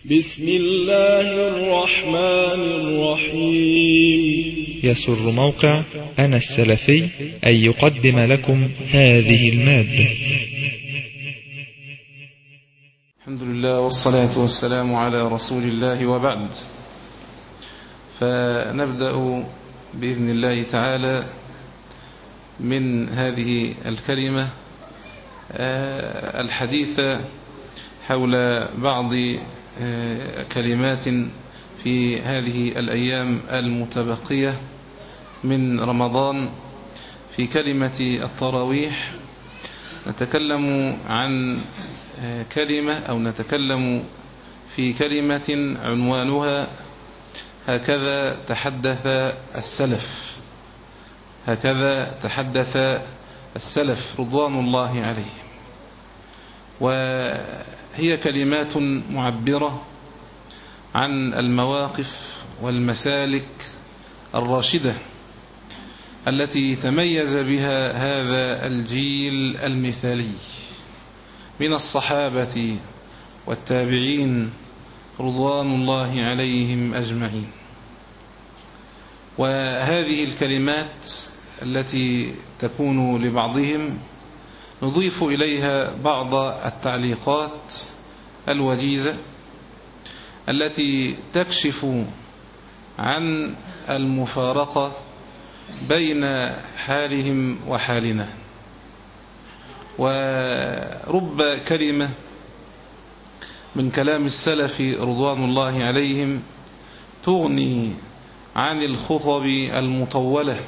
بسم الله الرحمن الرحيم. يسر موقع أنا السلفي أن يقدم لكم هذه المادة. الحمد لله والصلاة والسلام على رسول الله، وبعد، فنبدأ بإذن الله تعالى من هذه الكلمة الحديث حول بعض كلمات في هذه الأيام المتبقية من رمضان. في كلمة التراويح نتكلم عن كلمة، أو نتكلم في كلمة عنوانها هكذا تحدث السلف، هكذا تحدث السلف رضوان الله عليهم. وهي كلمات معبرة عن المواقف والمسالك الراشدة التي تميز بها هذا الجيل المثالي من الصحابة والتابعين رضوان الله عليهم أجمعين. وهذه الكلمات التي تكون لبعضهم نضيف إليها بعض التعليقات الوجيزة التي تكشف عن المفارقة بين حالهم وحالنا. ورب كلمة من كلام السلف رضوان الله عليهم تغني عن الخطب المطولة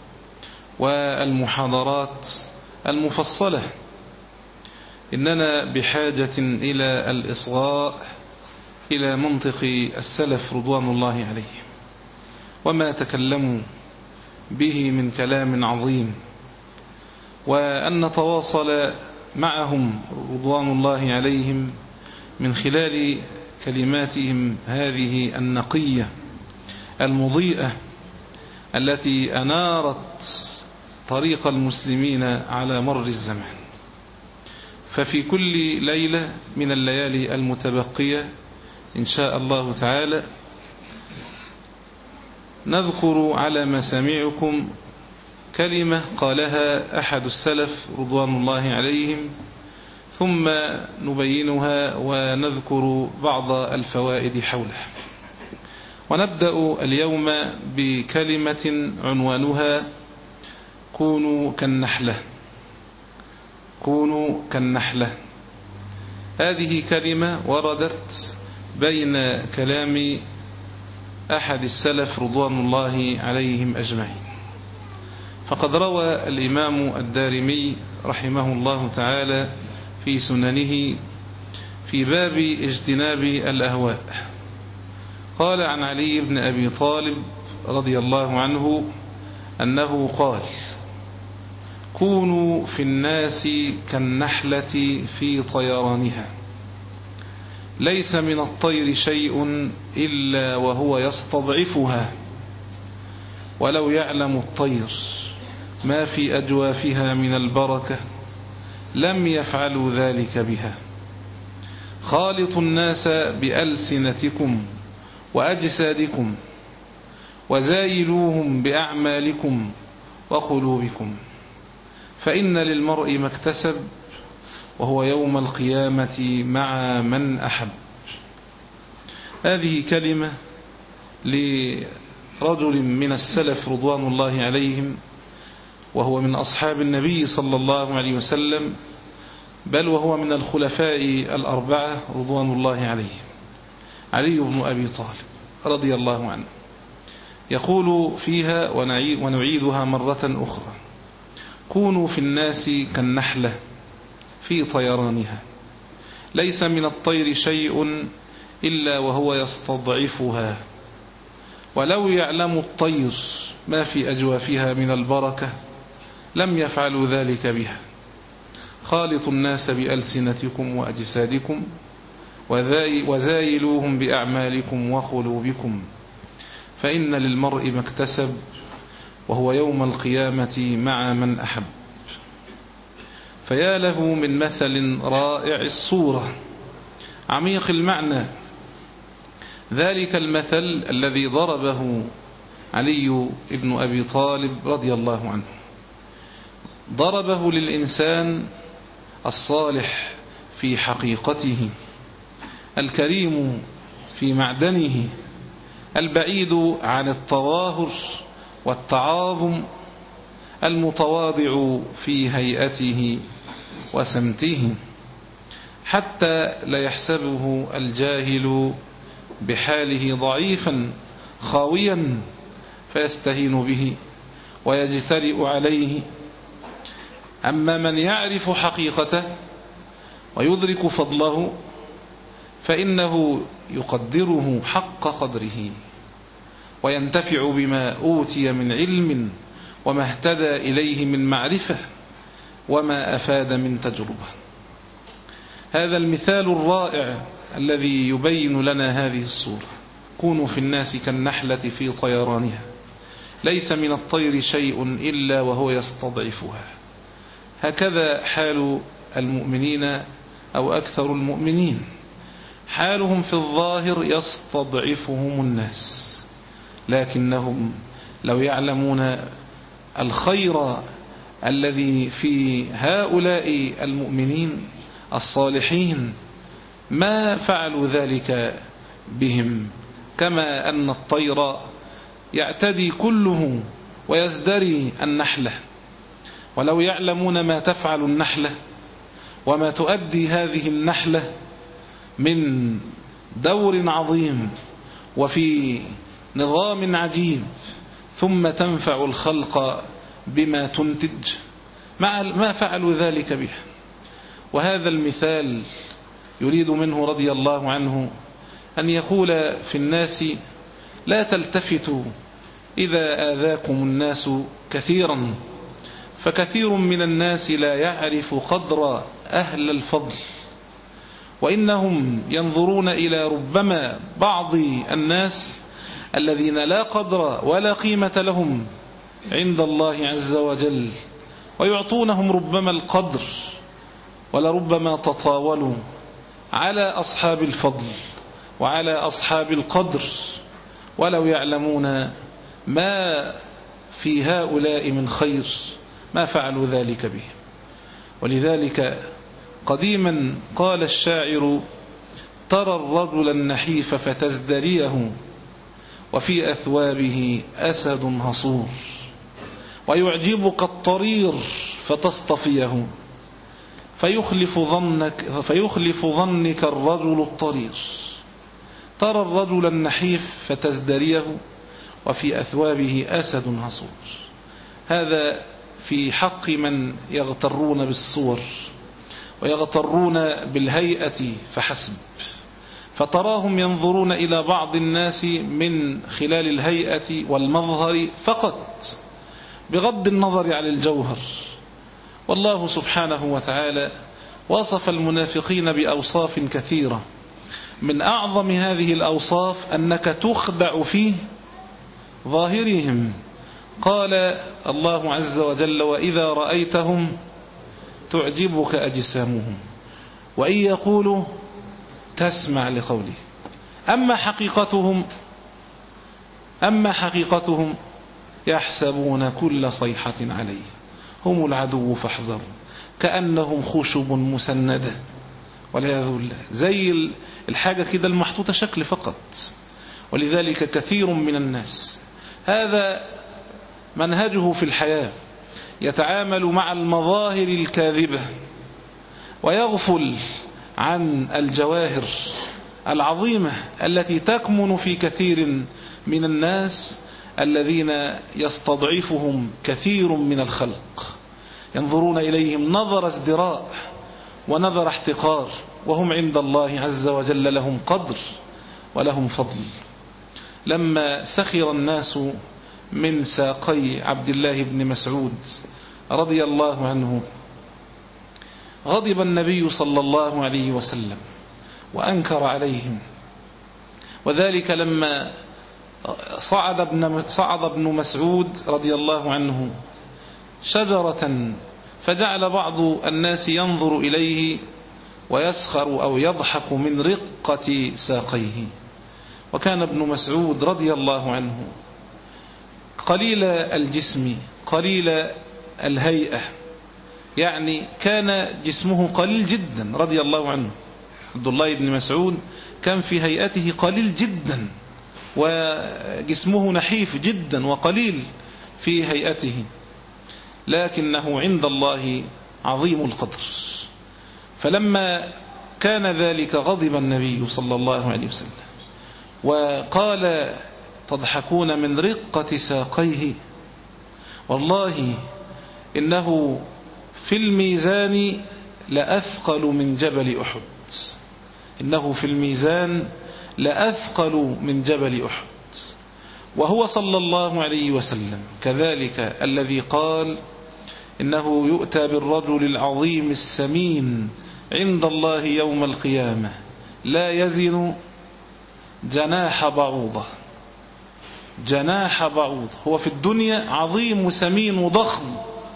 والمحاضرات المفصلة. إننا بحاجة إلى الإصغاء إلى منطق السلف رضوان الله عليهم وما تكلموا به من كلام عظيم، وأن نتواصل معهم رضوان الله عليهم من خلال كلماتهم هذه النقية المضيئة التي أنارت طريق المسلمين على مر الزمان. ففي كل ليلة من الليالي المتبقية إن شاء الله تعالى نذكر على مسامعكم كلمة قالها أحد السلف رضوان الله عليهم، ثم نبينها ونذكر بعض الفوائد حولها. ونبدأ اليوم بكلمة عنوانها كونوا كالنحلة. كونوا كالنحلة. هذه كلمة وردت بين كلام أحد السلف رضوان الله عليهم أجمعين. فقد روى الإمام الدارمي رحمه الله تعالى في سننه في باب اجتناب الأهواء قال عن علي بن أبي طالب رضي الله عنه أنه قال: كونوا في الناس كالنحلة في طيرانها، ليس من الطير شيء إلا وهو يستضعفها، ولو يعلم الطير ما في أجوافها من البركة لم يفعلوا ذلك بها. خالطوا الناس بألسنتكم وأجسادكم، وزايلوهم بأعمالكم وقلوبكم، فإن للمرء ما اكتسب، وهو يوم القيامة مع من أحب. هذه كلمة لرجل من السلف رضوان الله عليهم، وهو من أصحاب النبي صلى الله عليه وسلم، بل وهو من الخلفاء الأربعة رضوان الله عليهم، علي بن أبي طالب رضي الله عنه. يقول فيها ونعيدها مرة أخرى: كونوا في الناس كالنحلة في طيرانها، ليس من الطير شيء إلا وهو يستضعفها، ولو يعلم الطير ما في أجوافها من البركة لم يفعلوا ذلك بها. خالطوا الناس بألسنتكم وأجسادكم، وزايلوهم بأعمالكم وقلوبكم، فإن للمرء ما اكتسب، وهو يوم القيامة مع من أحب. فيا له من مثل رائع الصورة عميق المعنى ذلك المثل الذي ضربه علي بن أبي طالب رضي الله عنه، ضربه للإنسان الصالح في حقيقته، الكريم في معدنه، البعيد عن التظاهر والتعاظم، المتواضع في هيئته وسمته، حتى لا يحسبه الجاهل بحاله ضعيفا خاويا فيستهين به ويجترئ عليه. أما من يعرف حقيقته ويدرك فضله فإنه يقدره حق قدره، وينتفع بما أوتي من علم وما اهتدى إليه من معرفة وما أفاد من تجربة. هذا المثال الرائع الذي يبين لنا هذه الصورة. كونوا في الناس كالنحلة في طيرانها، ليس من الطير شيء إلا وهو يستضعفها. هكذا حال المؤمنين أو أكثر المؤمنين، حالهم في الظاهر يستضعفهم الناس، لكنهم لو يعلمون الخير الذي في هؤلاء المؤمنين الصالحين ما فعلوا ذلك بهم. كما أن الطير يعتدي كله ويزدري النحلة، ولو يعلمون ما تفعل النحلة وما تؤدي هذه النحلة من دور عظيم وفي نظام عجيب، ثم تنفع الخلق بما تنتج، ما فعلوا ذلك به. وهذا المثال يريد منه رضي الله عنه أن يقول في الناس: لا تلتفتوا إذا آذاكم الناس كثيرا، فكثير من الناس لا يعرف قدر أهل الفضل، وإنهم ينظرون إلى ربما بعض الناس الذين لا قدر ولا قيمة لهم عند الله عز وجل، ويعطونهم ربما القدر، ولربما تطاولوا على أصحاب الفضل وعلى أصحاب القدر، ولو يعلمون ما في هؤلاء من خير ما فعلوا ذلك به. ولذلك قديما قال الشاعر: ترى الرجل النحيف فتزدريه، وفي أثوابه أسد هصور، ويعجبك الطرير فتصطفيه، فيخلف ظنك الرجل الطرير. ترى الرجل النحيف فتزدريه، وفي أثوابه أسد هصور. هذا في حق من يغترون بالصور ويغترون بالهيئة فحسب، فتراهم ينظرون إلى بعض الناس من خلال الهيئة والمظهر فقط، بغض النظر عن الجوهر. والله سبحانه وتعالى وصف المنافقين بأوصاف كثيرة، من أعظم هذه الأوصاف أنك تخدع في ظاهرهم. قال الله عز وجل: وإذا رأيتهم تعجبك أجسامهم، وإن يقولوا تسمع لقوله. أما حقيقتهم يحسبون كل صيحة عليه، هم العدو فاحذروا، كأنهم خشب مسندة والعياذ بالله، زي الحاجة كده المحطوطة شكل فقط. ولذلك كثير من الناس هذا منهجه في الحياة، يتعامل مع المظاهر الكاذبة ويغفل عن الجواهر العظيمة التي تكمن في كثير من الناس الذين يستضعفهم كثير من الخلق، ينظرون إليهم نظر ازدراء ونظر احتقار، وهم عند الله عز وجل لهم قدر ولهم فضل. لما سخر الناس من ساقي عبد الله بن مسعود رضي الله عنه، غضب النبي صلى الله عليه وسلم وأنكر عليهم، وذلك لما صعد ابن مسعود رضي الله عنه شجرة، فجعل بعض الناس ينظر إليه ويسخر أو يضحك من رقة ساقيه، وكان ابن مسعود رضي الله عنه قليل الجسم قليل الهيئة، يعني كان جسمه قليل جدا رضي الله عنه. عبد الله بن مسعود كان في هيئته قليل جدا، وجسمه نحيف جدا وقليل في هيئته، لكنه عند الله عظيم القدر. فلما كان ذلك غضب النبي صلى الله عليه وسلم وقال: تضحكون من رقة ساقيه، والله إنه في الميزان لأثقل من جبل أحد. إنه في الميزان لأثقل من جبل أحد. وهو صلى الله عليه وسلم كذلك الذي قال: إنه يؤتى بالرجل العظيم السمين عند الله يوم القيامة لا يزن جناح بعوضة. جناح بعوضة. هو في الدنيا عظيم وسمين وضخم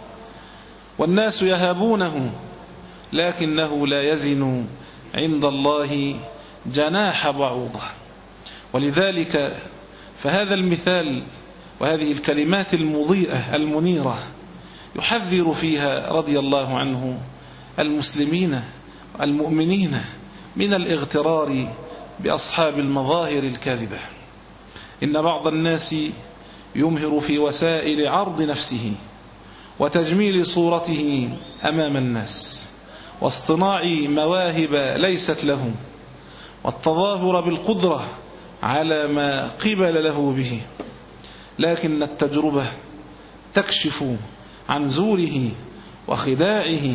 والناس يهابونه، لكنه لا يزن عند الله جناح بعوضة. ولذلك فهذا المثال وهذه الكلمات المضيئة المنيرة يحذر فيها رضي الله عنه المسلمين المؤمنين من الاغترار بأصحاب المظاهر الكاذبة. إن بعض الناس يمهر في وسائل عرض نفسه وتجميل صورته أمام الناس، واصطناع مواهب ليست له، والتظاهر بالقدرة على ما قبل له به، لكن التجربة تكشف عن زوره وخداعه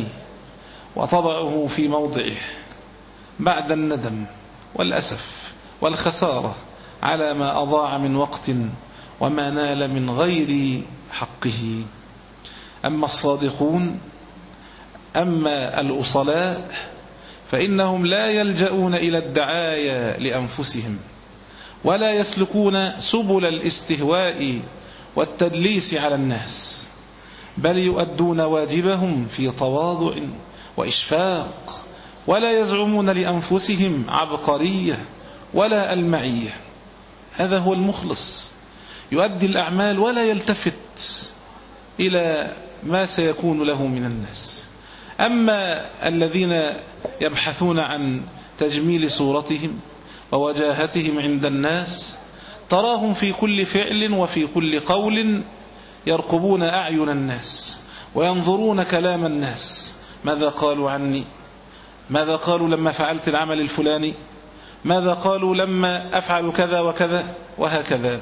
وتضعه في موضعه بعد الندم والأسف والخسارة على ما أضاع من وقت وما نال من غير حقه. أما الصادقون، أما الأصلاء، فإنهم لا يلجؤون إلى الدعاية لأنفسهم، ولا يسلكون سبل الاستهواء والتدليس على الناس، بل يؤدون واجبهم في تواضع وإشفاق، ولا يزعمون لأنفسهم عبقرية ولا ألمعية. هذا هو المخلص، يؤدي الأعمال ولا يلتفت إلى ما سيكون له من الناس. أما الذين يبحثون عن تجميل صورتهم ووجاهتهم عند الناس، تراهم في كل فعل وفي كل قول يرقبون أعين الناس وينظرون كلام الناس، ماذا قالوا عني، ماذا قالوا لما فعلت العمل الفلاني، ماذا قالوا لما أفعل كذا وكذا وهكذا.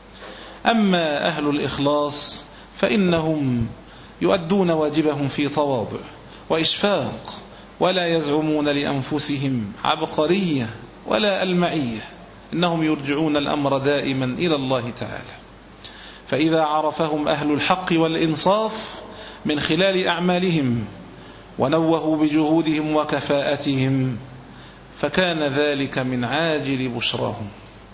أما أهل الإخلاص فإنهم يؤدون واجبهم في تواضع وإشفاق، ولا يزعمون لأنفسهم عبقرية ولا ألمعية، إنهم يرجعون الأمر دائما إلى الله تعالى. فإذا عرفهم أهل الحق والإنصاف من خلال أعمالهم ونوهوا بجهودهم وكفاءتهم، فكان ذلك من عاجل بشراهم.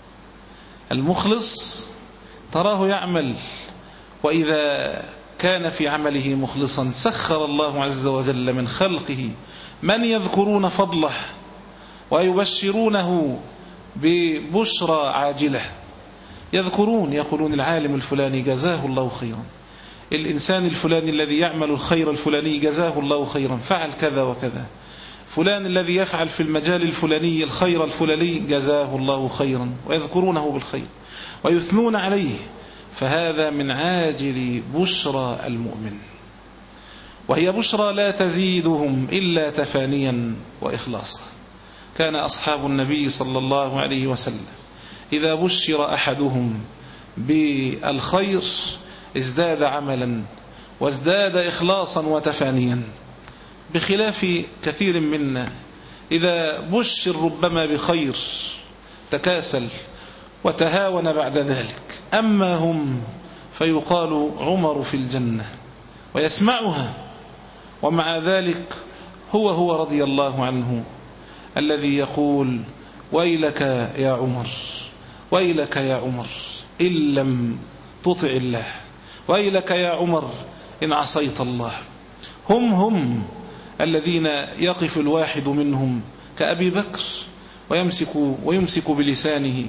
المخلص تراه يعمل، وإذا كان في عمله مخلصا سخر الله عز وجل من خلقه من يذكرون فضله ويبشرونه ببشرى عاجلة. يذكرون يقولون العالم الفلاني جزاه الله خيرا، الإنسان الفلاني الذي يعمل الخير الفلاني جزاه الله خيرا، فعل كذا وكذا، فلان الذي يفعل في المجال الفلاني الخير الفلاني جزاه الله خيرا، ويذكرونه بالخير ويثنون عليه. فهذا من عاجل بشرى المؤمن، وهي بشرى لا تزيدهم إلا تفانيا وإخلاصا. كان أصحاب النبي صلى الله عليه وسلم إذا بشر أحدهم بالخير ازداد عملا وازداد إخلاصا وتفانيا، بخلاف كثير منا إذا بشر ربما بخير تكاسل وتهاون بعد ذلك. أما هم فيقال عمر في الجنة ويسمعها، ومع ذلك هو رضي الله عنه الذي يقول: ويلك يا عمر، ويلك يا عمر إن لم تطع الله، ويلك يا عمر إن عصيت الله. هم الذين يقف الواحد منهم كأبي بكر ويمسك بلسانه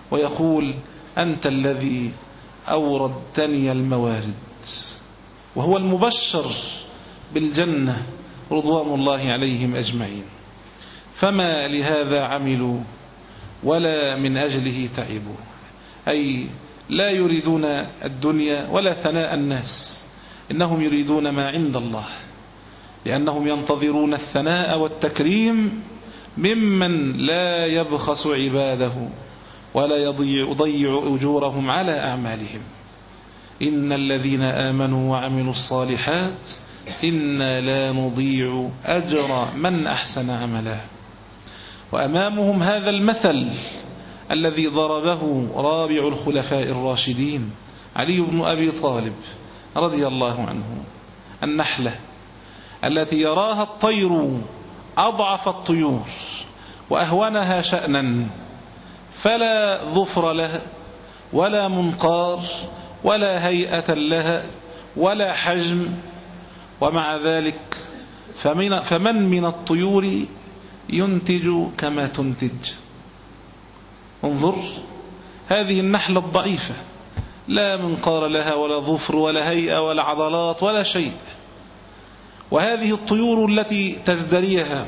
ويقول أنت الذي أوردتني الموارد، وهو المبشر بالجنة رضوان الله عليهم أجمعين. فما لهذا عملوا ولا من أجله تعبوا، أي لا يريدون الدنيا ولا ثناء الناس، إنهم يريدون ما عند الله، لأنهم ينتظرون الثناء والتكريم ممن لا يبخس عباده ولا يضيع أجورهم على أعمالهم. إن الذين آمنوا وعملوا الصالحات إنا لا نضيع أجر من أحسن عملا. وأمامهم هذا المثل الذي ضربه رابع الخلفاء الراشدين علي بن أبي طالب رضي الله عنه، النحلة التي يراها الطير أضعف الطيور وأهونها شأنا، فلا ظفر لها ولا منقار ولا هيئة لها ولا حجم، ومع ذلك فمن من الطيور ينتج كما تنتج. انظر هذه النحلة الضعيفة، لا منقار لها ولا ظفر ولا هيئة ولا عضلات ولا شيء، وهذه الطيور التي تزدريها،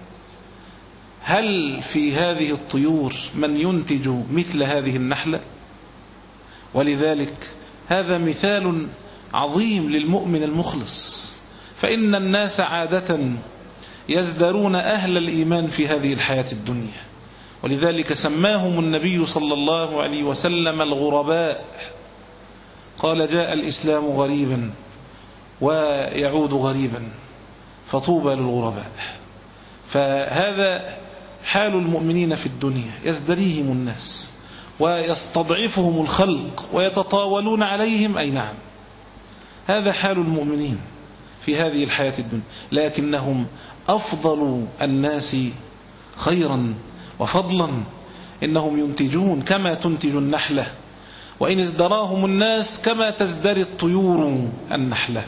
هل في هذه الطيور من ينتج مثل هذه النحلة؟ ولذلك هذا مثال عظيم للمؤمن المخلص، فإن الناس عادة يزدرون أهل الإيمان في هذه الحياة الدنيا، ولذلك سماهم النبي صلى الله عليه وسلم الغرباء. قال جاء الإسلام غريبا ويعود غريبا فطوبى للغرباء. فهذا حال المؤمنين في الدنيا، يزدريهم الناس ويستضعفهم الخلق ويتطاولون عليهم، أي نعم هذا حال المؤمنين في هذه الحياة الدنيا، لكنهم أفضل الناس خيرا وفضلا، إنهم ينتجون كما تنتج النحلة، وإن ازدراهم الناس كما تزدري الطيور النحلة.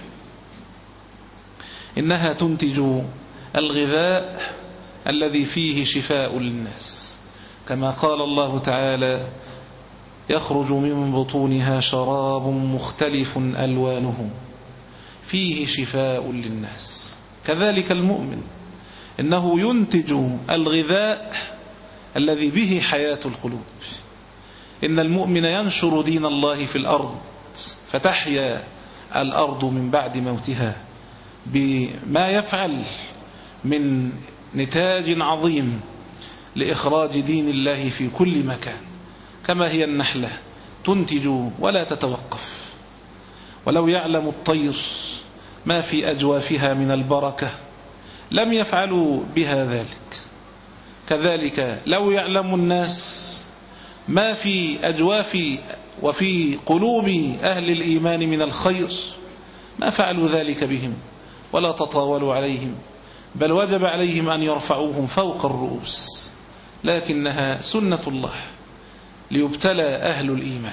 إنها تنتج الغذاء الذي فيه شفاء للناس، كما قال الله تعالى يخرج من بطونها شراب مختلف ألوانه فيه شفاء للناس. كذلك المؤمن إنه ينتج الغذاء الذي به حياة القلوب. إن المؤمن ينشر دين الله في الأرض فتحيا الأرض من بعد موتها بما يفعل من نتاج عظيم لإخراج دين الله في كل مكان، كما هي النحلة تنتج ولا تتوقف. ولو يعلم الطير ما في أجوافها من البركة لم يفعلوا بها ذلك. كذلك لو يعلم الناس ما في أجواف وفي قلوب أهل الإيمان من الخير ما فعلوا ذلك بهم ولا تطاولوا عليهم، بل وجب عليهم أن يرفعوهم فوق الرؤوس، لكنها سنة الله ليبتلى أهل الإيمان.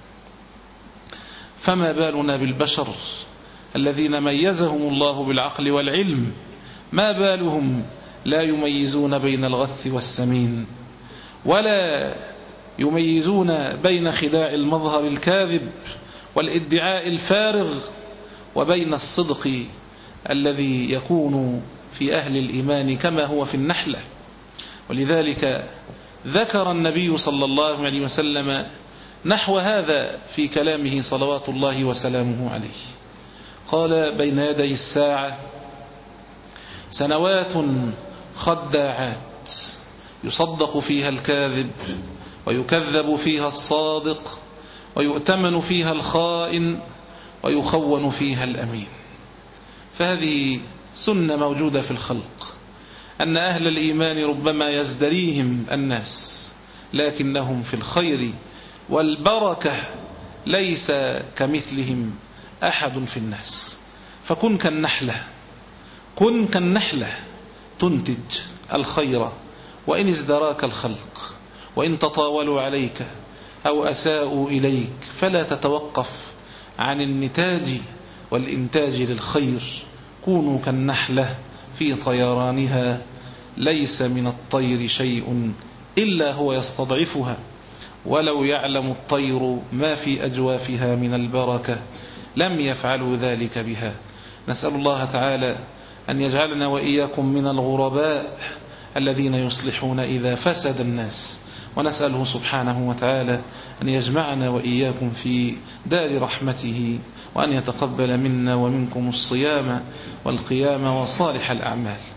فما بالنا بالبشر الذين ميزهم الله بالعقل والعلم، ما بالهم لا يميزون بين الغث والسمين، ولا يميزون بين خداع المظهر الكاذب والادعاء الفارغ وبين الصدق الذي يكون في أهل الإيمان كما هو في النحلة. ولذلك ذكر النبي صلى الله عليه وسلم نحو هذا في كلامه صلوات الله وسلامه عليه. قال بين يدي الساعة سنوات خداعات يصدق فيها الكاذب ويكذب فيها الصادق ويؤتمن فيها الخائن ويخون فيها الأمين. فهذه سنة موجودة في الخلق، أن أهل الإيمان ربما يزدريهم الناس، لكنهم في الخير والبركة ليس كمثلهم أحد في الناس. فكن كالنحلة، كن كالنحلة تنتج الخير، وإن ازدراك الخلق وإن تطاولوا عليك أو أساءوا إليك فلا تتوقف عن النتاج والإنتاج للخير. كونوا كالنحلة في طيرانها، ليس من الطير شيء إلا هو يستضعفها، ولو يعلم الطير ما في أجوافها من البركة لم يفعلوا ذلك بها. نسأل الله تعالى أن يجعلنا وإياكم من الغرباء الذين يصلحون إذا فسد الناس، ونسأله سبحانه وتعالى أن يجمعنا وإياكم في دار رحمته، وأن يتقبل منا ومنكم الصيام والقيام وصالح الأعمال.